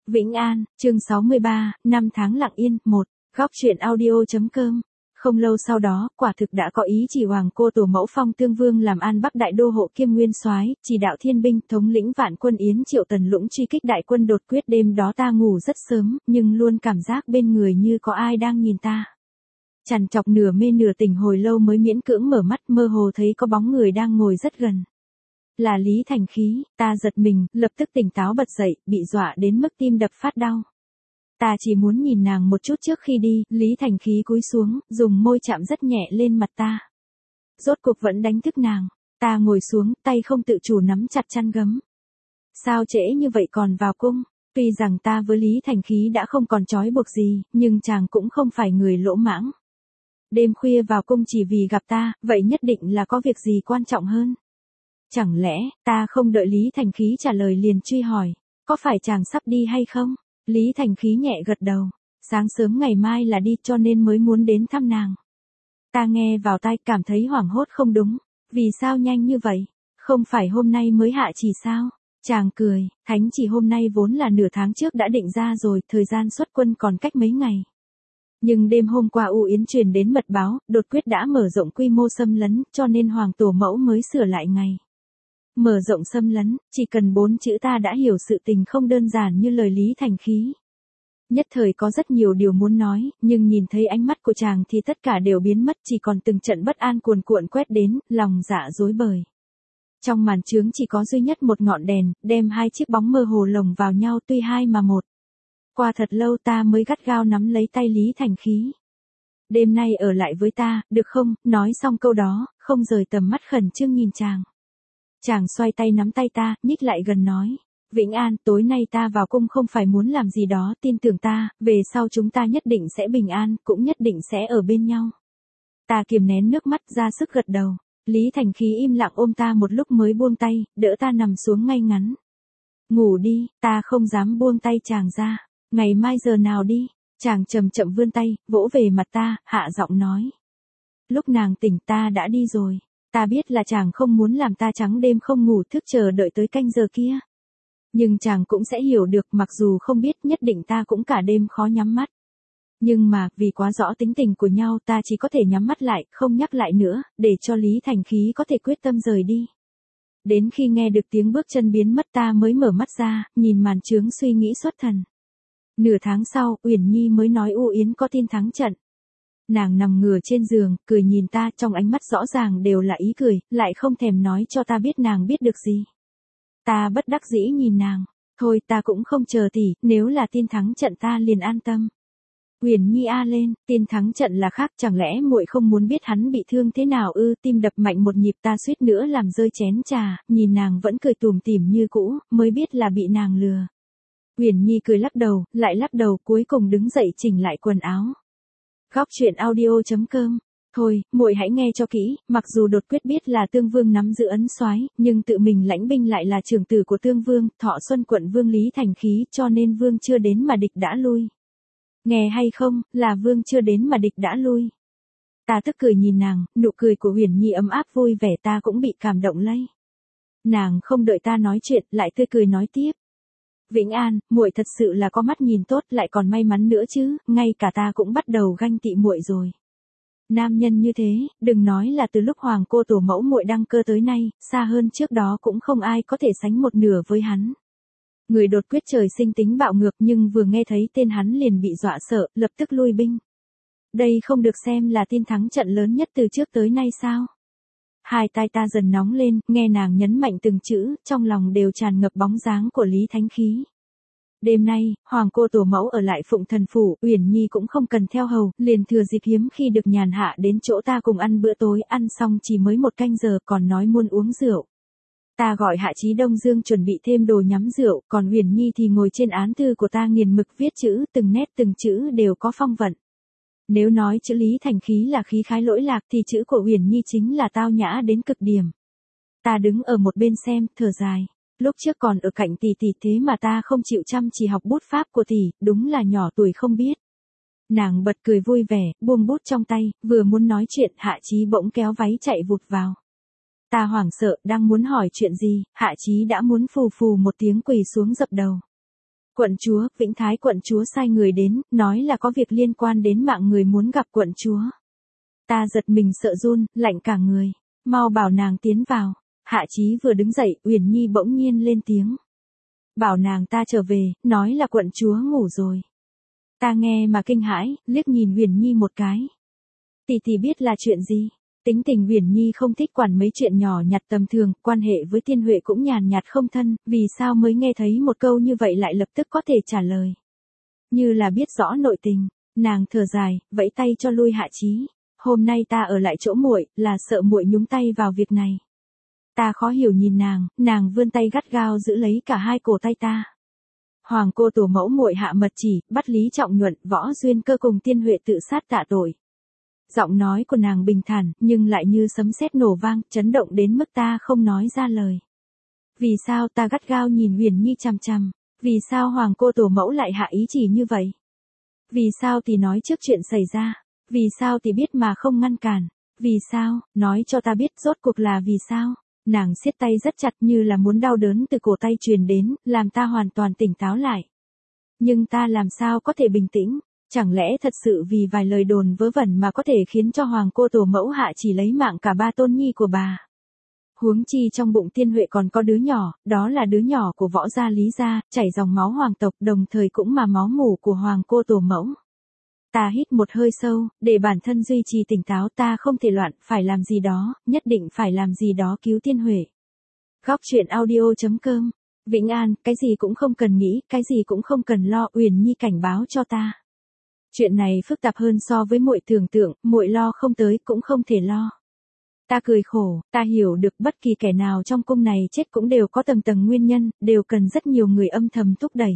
Vĩnh An, chương 63, năm tháng lặng yên, 1, góc truyện audio.com. Không lâu sau đó, quả thực đã có ý chỉ hoàng cô tổ mẫu phong tương vương làm An Bắc đại đô hộ kiêm nguyên soái, chỉ đạo thiên binh, thống lĩnh vạn quân Yến Triệu Tần Lũng truy kích đại quân đột quyết. Đêm đó ta ngủ rất sớm, nhưng luôn cảm giác bên người như có ai đang nhìn ta. Trằn trọc nửa mê nửa tỉnh hồi lâu mới miễn cưỡng mở mắt, mơ hồ thấy có bóng người đang ngồi rất gần. Là Lý Thành Khí. Ta giật mình, lập tức tỉnh táo bật dậy, bị dọa đến mức tim đập phát đau. Ta chỉ muốn nhìn nàng một chút trước khi đi. Lý Thành Khí cúi xuống, dùng môi chạm rất nhẹ lên mặt ta. Rốt cuộc vẫn đánh thức nàng. Ta ngồi xuống, tay không tự chủ nắm chặt chăn gấm. Sao trễ như vậy còn vào cung? Tuy rằng ta với Lý Thành Khí đã không còn trói buộc gì, nhưng chàng cũng không phải người lỗ mãng. Đêm khuya vào cung chỉ vì gặp ta, vậy nhất định là có việc gì quan trọng hơn. Chẳng lẽ, ta không đợi Lý Thành Khí trả lời liền truy hỏi, có phải chàng sắp đi hay không? Lý Thành Khí nhẹ gật đầu, sáng sớm ngày mai là đi cho nên mới muốn đến thăm nàng. Ta nghe vào tai cảm thấy hoảng hốt không đúng, vì sao nhanh như vậy, không phải hôm nay mới hạ chỉ sao? Chàng cười, thánh chỉ hôm nay vốn là nửa tháng trước đã định ra rồi, thời gian xuất quân còn cách mấy ngày. Nhưng đêm hôm qua U Yến truyền đến mật báo, đột quyết đã mở rộng quy mô xâm lấn, cho nên hoàng tổ mẫu mới sửa lại ngày. Mở rộng xâm lấn, chỉ cần 4 chữ ta đã hiểu sự tình không đơn giản như lời Lý Thành Khí. Nhất thời có rất nhiều điều muốn nói, nhưng nhìn thấy ánh mắt của chàng thì tất cả đều biến mất, chỉ còn từng trận bất an cuồn cuộn quét đến, lòng dạ rối bời. Trong màn trướng chỉ có duy nhất một ngọn đèn, đem hai chiếc bóng mơ hồ lồng vào nhau tuy hai mà một. Qua thật lâu ta mới gắt gao nắm lấy tay Lý Thành Khí. Đêm nay ở lại với ta, được không? Nói xong câu đó, không rời tầm mắt khẩn trương nhìn chàng. Chàng xoay tay nắm tay ta, nhích lại gần nói. Vĩnh An, tối nay ta vào cung không phải muốn làm gì đó, tin tưởng ta, về sau chúng ta nhất định sẽ bình an, cũng nhất định sẽ ở bên nhau. Ta kiềm nén nước mắt ra sức gật đầu. Lý Thành Khí im lặng ôm ta một lúc mới buông tay, đỡ ta nằm xuống ngay ngắn. Ngủ đi, ta không dám buông tay chàng ra. Ngày mai giờ nào đi? Chàng chậm chậm vươn tay, vỗ về mặt ta, hạ giọng nói. Lúc nàng tỉnh ta đã đi rồi. Ta biết là chàng không muốn làm ta trắng đêm không ngủ thức chờ đợi tới canh giờ kia. Nhưng chàng cũng sẽ hiểu được, mặc dù không biết nhất định ta cũng cả đêm khó nhắm mắt. Nhưng mà, vì quá rõ tính tình của nhau ta chỉ có thể nhắm mắt lại, không nhắc lại nữa, để cho Lý Thành Khí có thể quyết tâm rời đi. Đến khi nghe được tiếng bước chân biến mất ta mới mở mắt ra, nhìn màn trướng suy nghĩ xuất thần. Nửa tháng sau, Uyển Nhi mới nói U Yến có tin thắng trận. Nàng nằm ngửa trên giường, cười nhìn ta, trong ánh mắt rõ ràng đều là ý cười, lại không thèm nói cho ta biết nàng biết được gì. Ta bất đắc dĩ nhìn nàng, thôi ta cũng không chờ tỷ, nếu là tin thắng trận ta liền an tâm. Uyển Nhi a lên, tin thắng trận là khác, chẳng lẽ muội không muốn biết hắn bị thương thế nào ư? Tim đập mạnh một nhịp, ta suýt nữa làm rơi chén trà, nhìn nàng vẫn cười tủm tỉm như cũ, mới biết là bị nàng lừa. Uyển Nhi cười lắc đầu, lại lắc đầu, cuối cùng đứng dậy chỉnh lại quần áo. Góc truyện audio.com. Thôi, muội hãy nghe cho kỹ, mặc dù đột quyết biết là Tương Vương nắm giữ ấn soái, nhưng tự mình lãnh binh lại là trưởng tử của Tương Vương, Thọ Xuân quận Vương Lý Thành Khí, cho nên Vương chưa đến mà địch đã lui. Nghe hay không, là Vương chưa đến mà địch đã lui. Ta tức cười nhìn nàng, nụ cười của Uyển Nhi ấm áp vui vẻ, ta cũng bị cảm động lây. Nàng không đợi ta nói chuyện, lại tươi cười nói tiếp. Vĩnh An, muội thật sự là có mắt nhìn tốt, lại còn may mắn nữa chứ, ngay cả ta cũng bắt đầu ganh tị muội rồi. Nam nhân như thế, đừng nói là từ lúc hoàng cô tổ mẫu muội đăng cơ tới nay, xa hơn trước đó cũng không ai có thể sánh một nửa với hắn. Người đột quyết trời sinh tính bạo ngược, nhưng vừa nghe thấy tên hắn liền bị dọa sợ, lập tức lui binh. Đây không được xem là tin thắng trận lớn nhất từ trước tới nay sao? Hai tai ta dần nóng lên, nghe nàng nhấn mạnh từng chữ, trong lòng đều tràn ngập bóng dáng của Lý Thánh Khí. Đêm nay, hoàng cô tổ mẫu ở lại Phụng Thần phủ, Uyển Nhi cũng không cần theo hầu, liền thừa dịp hiếm khi được nhàn hạ đến chỗ ta cùng ăn bữa tối, ăn xong chỉ mới 1 canh giờ còn nói muốn uống rượu. Ta gọi Hạ Chí Đông Dương chuẩn bị thêm đồ nhắm rượu, còn Uyển Nhi thì ngồi trên án thư của ta nghiền mực viết chữ, từng nét từng chữ đều có phong vận. Nếu nói chữ Lý Thành Khí là khí khái lỗi lạc thì chữ của Uyển Nhi chính là tao nhã đến cực điểm. Ta đứng ở một bên xem, thở dài. Lúc trước còn ở cạnh tỷ tỷ thế mà ta không chịu chăm chỉ học bút pháp của tỷ, đúng là nhỏ tuổi không biết. Nàng bật cười vui vẻ, buông bút trong tay, vừa muốn nói chuyện, Hạ Chí bỗng kéo váy chạy vụt vào. Ta hoảng sợ, đang muốn hỏi chuyện gì, Hạ Chí đã muốn phù phù một tiếng quỳ xuống dập đầu. Quận chúa, Vĩnh Thái quận chúa sai người đến, nói là có việc liên quan đến mạng người muốn gặp quận chúa. Ta giật mình sợ run, lạnh cả người. Mau bảo nàng tiến vào. Hạ Chí vừa đứng dậy, Uyển Nhi bỗng nhiên lên tiếng. Bảo nàng ta trở về, nói là quận chúa ngủ rồi. Ta nghe mà kinh hãi, liếc nhìn Uyển Nhi một cái. Tỷ biết là chuyện gì? Tính tình Uyển Nhi không thích quản mấy chuyện nhỏ nhặt tầm thường, quan hệ với Tiên Huệ cũng nhàn nhạt không thân, vì sao mới nghe thấy một câu như vậy lại lập tức có thể trả lời. Như là biết rõ nội tình, nàng thở dài, vẫy tay cho lui Hạ Chí. Hôm nay ta ở lại chỗ muội, là sợ muội nhúng tay vào việc này. Ta khó hiểu nhìn nàng vươn tay gắt gao giữ lấy cả hai cổ tay ta. Hoàng cô tổ mẫu muội hạ mật chỉ, bắt Lý Trọng Nhuận, Võ Duyên Cơ cùng Tiên Huệ tự sát tạ tội. Giọng nói của nàng bình thản, nhưng lại như sấm sét nổ vang, chấn động đến mức ta không nói ra lời. Vì sao ta gắt gao nhìn Uyển Nhi chằm chằm? Vì sao hoàng cô tổ mẫu lại hạ ý chỉ như vậy? Vì sao thì nói trước chuyện xảy ra? Vì sao thì biết mà không ngăn cản? Vì sao, nói cho ta biết rốt cuộc là vì sao? Nàng siết tay rất chặt như là muốn đau đớn từ cổ tay truyền đến, làm ta hoàn toàn tỉnh táo lại. Nhưng ta làm sao có thể bình tĩnh? Chẳng lẽ thật sự vì vài lời đồn vớ vẩn mà có thể khiến cho hoàng cô tổ mẫu hạ chỉ lấy mạng cả ba tôn nhi của bà? Huống chi trong bụng Tiên Huệ còn có đứa nhỏ, đó là đứa nhỏ của Võ gia Lý gia, chảy dòng máu hoàng tộc, đồng thời cũng mà máu mủ của hoàng cô tổ mẫu. Ta hít một hơi sâu, để bản thân duy trì tỉnh táo, ta không thể loạn, phải làm gì đó, nhất định phải làm gì đó cứu Tiên Huệ. Góc truyện audio.com. Vĩnh An, cái gì cũng không cần nghĩ, cái gì cũng không cần lo, Uyển Nhi cảnh báo cho ta. Chuyện này phức tạp hơn so với muội tưởng tượng, muội lo không tới cũng không thể lo. Ta cười khổ, ta hiểu được bất kỳ kẻ nào trong cung này chết cũng đều có tầng tầng nguyên nhân, đều cần rất nhiều người âm thầm thúc đẩy.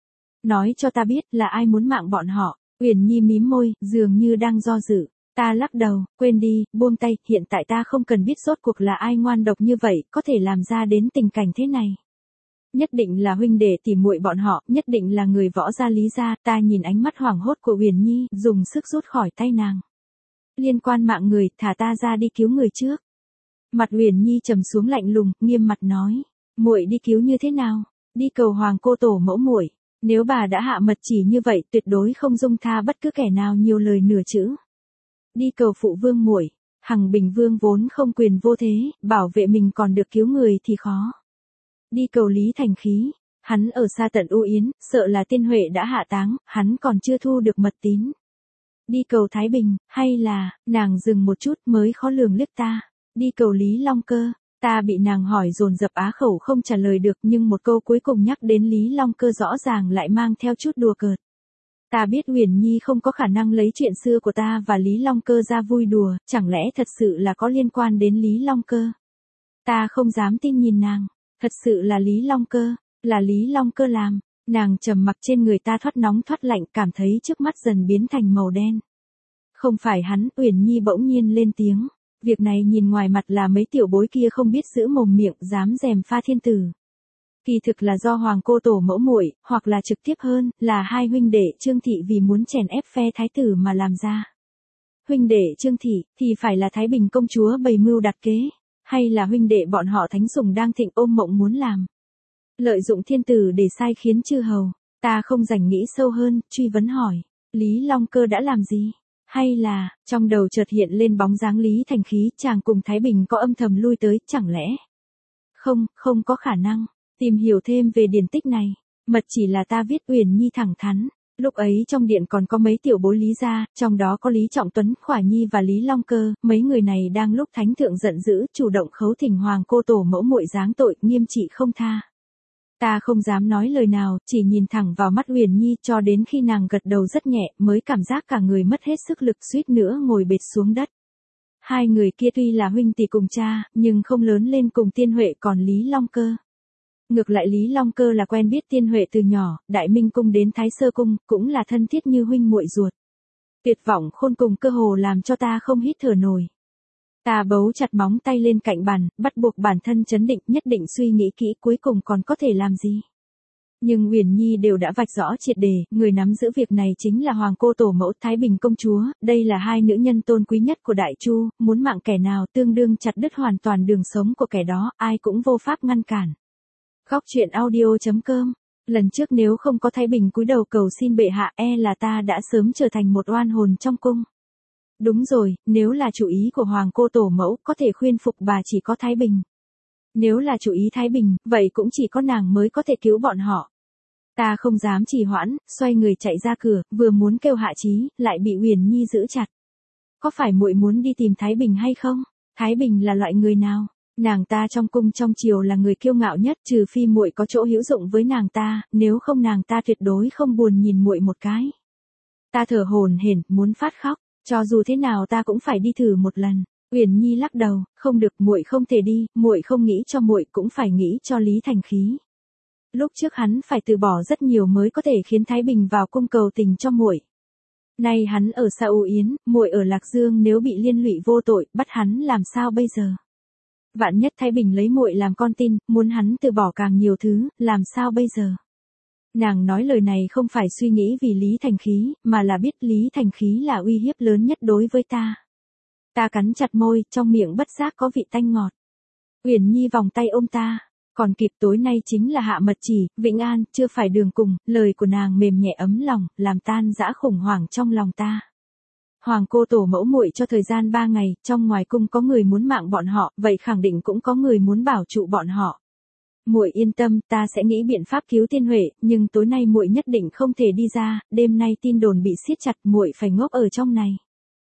Nói cho ta biết là ai muốn mạng bọn họ. Uyển Nhi mím môi, dường như đang do dự. Ta lắc đầu, quên đi, buông tay, hiện tại ta không cần biết rốt cuộc là ai ngoan độc như vậy, có thể làm ra đến tình cảnh thế này. Nhất định là huynh đệ tỉ muội bọn họ, nhất định là người Võ gia Lý gia. Ta nhìn ánh mắt hoảng hốt của Uyển Nhi, dùng sức rút khỏi tay nàng. Liên quan mạng người, thả ta ra đi cứu người trước. Mặt Uyển Nhi trầm xuống lạnh lùng, nghiêm mặt nói, muội đi cứu như thế nào? Đi cầu hoàng cô tổ mẫu muội. Nếu bà đã hạ mật chỉ như vậy, tuyệt đối không dung tha bất cứ kẻ nào nhiều lời nửa chữ. Đi cầu phụ vương muội. Hằng Bình Vương vốn không quyền vô thế, bảo vệ mình còn được cứu người thì khó. Đi cầu Lý Thành Khí. Hắn ở xa tận U Yến, sợ là Tiên Huệ đã hạ táng, hắn còn chưa thu được mật tín. Đi cầu Thái Bình, hay là, nàng dừng một chút mới khó lường liếc ta. Đi cầu Lý Long Cơ. Ta bị nàng hỏi dồn dập á khẩu không trả lời được, nhưng một câu cuối cùng nhắc đến Lý Long Cơ rõ ràng lại mang theo chút đùa cợt. Ta biết Uyển Nhi không có khả năng lấy chuyện xưa của ta và Lý Long Cơ ra vui đùa, chẳng lẽ thật sự là có liên quan đến Lý Long Cơ? Ta không dám tin nhìn nàng, thật sự là Lý Long Cơ, là Lý Long Cơ làm. Nàng trầm mặc, trên người ta thoát nóng thoát lạnh, cảm thấy trước mắt dần biến thành màu đen. Không phải hắn, Uyển Nhi bỗng nhiên lên tiếng. Việc này nhìn ngoài mặt là mấy tiểu bối kia không biết giữ mồm miệng, dám dèm pha thiên tử. Kỳ thực là do hoàng cô tổ mẫu muội, hoặc là trực tiếp hơn, là hai huynh đệ Trương Thị vì muốn chèn ép phe thái tử mà làm ra. Huynh đệ Trương Thị, thì phải là Thái Bình công chúa bày mưu đặt kế, hay là huynh đệ bọn họ Thánh Sùng đang thịnh ôm mộng muốn làm. Lợi dụng thiên tử để sai khiến chư hầu. Ta không rảnh nghĩ sâu hơn, truy vấn hỏi, Lý Long Cơ đã làm gì? Hay là, trong đầu chợt hiện lên bóng dáng Lý Thành Khí, chàng cùng Thái Bình có âm thầm lui tới, chẳng lẽ? Không có khả năng. Tìm hiểu thêm về điển tích này. Mật chỉ là ta viết, Uyển Nhi thẳng thắn. Lúc ấy trong điện còn có mấy tiểu bối Lý gia, trong đó có Lý Trọng Tuấn, Khỏa Nhi và Lý Long Cơ. Mấy người này đang lúc thánh thượng giận dữ, chủ động khấu thỉnh hoàng cô tổ mẫu muội giáng tội, nghiêm trị không tha. Ta không dám nói lời nào, chỉ nhìn thẳng vào mắt Uyển Nhi cho đến khi nàng gật đầu rất nhẹ, mới cảm giác cả người mất hết sức lực, suýt nữa ngồi bệt xuống đất. Hai người kia tuy là huynh tỷ cùng cha, nhưng không lớn lên cùng Tiên Huệ, còn Lý Long Cơ. Ngược lại Lý Long Cơ là quen biết Tiên Huệ từ nhỏ, Đại Minh cung đến Thái Sơ cung, cũng là thân thiết như huynh muội ruột. Tuyệt vọng khôn cùng cơ hồ làm cho ta không hít thở nổi. Ta bấu chặt móng tay lên cạnh bàn, bắt buộc bản thân trấn định, nhất định suy nghĩ kỹ cuối cùng còn có thể làm gì. Nhưng Uyển Nhi đều đã vạch rõ triệt đề, người nắm giữ việc này chính là hoàng cô tổ mẫu Thái Bình công chúa, đây là hai nữ nhân tôn quý nhất của Đại Chu, muốn mạng kẻ nào tương đương chặt đứt hoàn toàn đường sống của kẻ đó, ai cũng vô pháp ngăn cản. Góc truyện audio.com Lần trước nếu không có Thái Bình cúi đầu cầu xin bệ hạ là ta đã sớm trở thành một oan hồn trong cung. Đúng rồi, nếu là chủ ý của Hoàng cô tổ mẫu có thể khuyên phục bà chỉ có Thái Bình. Nếu là chủ ý Thái Bình, vậy cũng chỉ có nàng mới có thể cứu bọn họ. Ta không dám trì hoãn, xoay người chạy ra cửa, vừa muốn kêu Hạ Chí, lại bị Uyển Nhi giữ chặt. Có phải muội muốn đi tìm Thái Bình hay không? Thái Bình là loại người nào? Nàng ta trong cung trong triều là người kiêu ngạo nhất, trừ phi muội có chỗ hữu dụng với nàng ta, nếu không nàng ta tuyệt đối không buồn nhìn muội một cái. Ta thở hổn hển, muốn phát khóc, cho dù thế nào ta cũng phải đi thử một lần. Uyển Nhi lắc đầu, không được, muội không thể đi, muội không nghĩ cho muội cũng phải nghĩ cho Lý Thành Khí. Lúc trước hắn phải từ bỏ rất nhiều mới có thể khiến Thái Bình vào cung cầu tình cho muội. Nay hắn ở Sa U Yến, muội ở Lạc Dương, nếu bị liên lụy vô tội, bắt hắn làm sao bây giờ? Vạn nhất Thái Bình lấy muội làm con tin, muốn hắn từ bỏ càng nhiều thứ, làm sao bây giờ? Nàng nói lời này không phải suy nghĩ vì Lý Thành Khí, mà là biết Lý Thành Khí là uy hiếp lớn nhất đối với ta. Ta cắn chặt môi, trong miệng bất giác có vị tanh ngọt. Uyển Nhi vòng tay ôm ta. Còn kịp, tối nay chính là hạ mật chỉ, Vĩnh An, chưa phải đường cùng, lời của nàng mềm nhẹ ấm lòng, làm tan dã khủng hoảng trong lòng ta. Hoàng cô tổ mẫu muội cho thời gian 3 ngày, trong ngoài cung có người muốn mạng bọn họ, vậy khẳng định cũng có người muốn bảo trụ bọn họ. Muội yên tâm, ta sẽ nghĩ biện pháp cứu Tiên Huệ, nhưng tối nay muội nhất định không thể đi ra, đêm nay tin đồn bị siết chặt, muội phải ngốc ở trong này.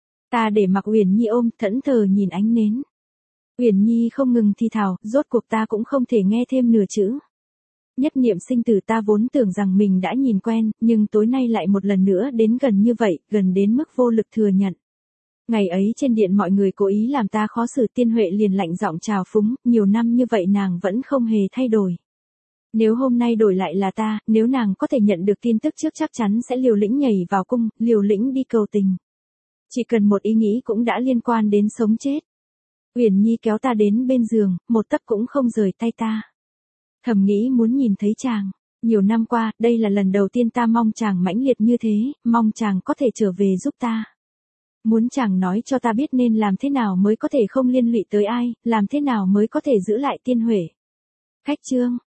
Ta để mặc Uyển Nhi ôm, thẫn thờ nhìn ánh nến. Uyển Nhi không ngừng thì thào, rốt cuộc ta cũng không thể nghe thêm nửa chữ. Nhất niệm sinh tử ta vốn tưởng rằng mình đã nhìn quen, nhưng tối nay lại một lần nữa đến gần như vậy, gần đến mức vô lực thừa nhận. Ngày ấy trên điện mọi người cố ý làm ta khó xử, Tiên Huệ liền lạnh giọng trào phúng, nhiều năm như vậy nàng vẫn không hề thay đổi. Nếu hôm nay đổi lại là ta, nếu nàng có thể nhận được tin tức trước chắc chắn sẽ liều lĩnh nhảy vào cung, liều lĩnh đi cầu tình. Chỉ cần một ý nghĩ cũng đã liên quan đến sống chết. Uyển Nhi kéo ta đến bên giường, một tấc cũng không rời tay ta. Thầm nghĩ muốn nhìn thấy chàng. Nhiều năm qua, đây là lần đầu tiên ta mong chàng mãnh liệt như thế, mong chàng có thể trở về giúp ta. Muốn chàng nói cho ta biết nên làm thế nào mới có thể không liên lụy tới ai, làm thế nào mới có thể giữ lại Tiên Huệ. Khách chương.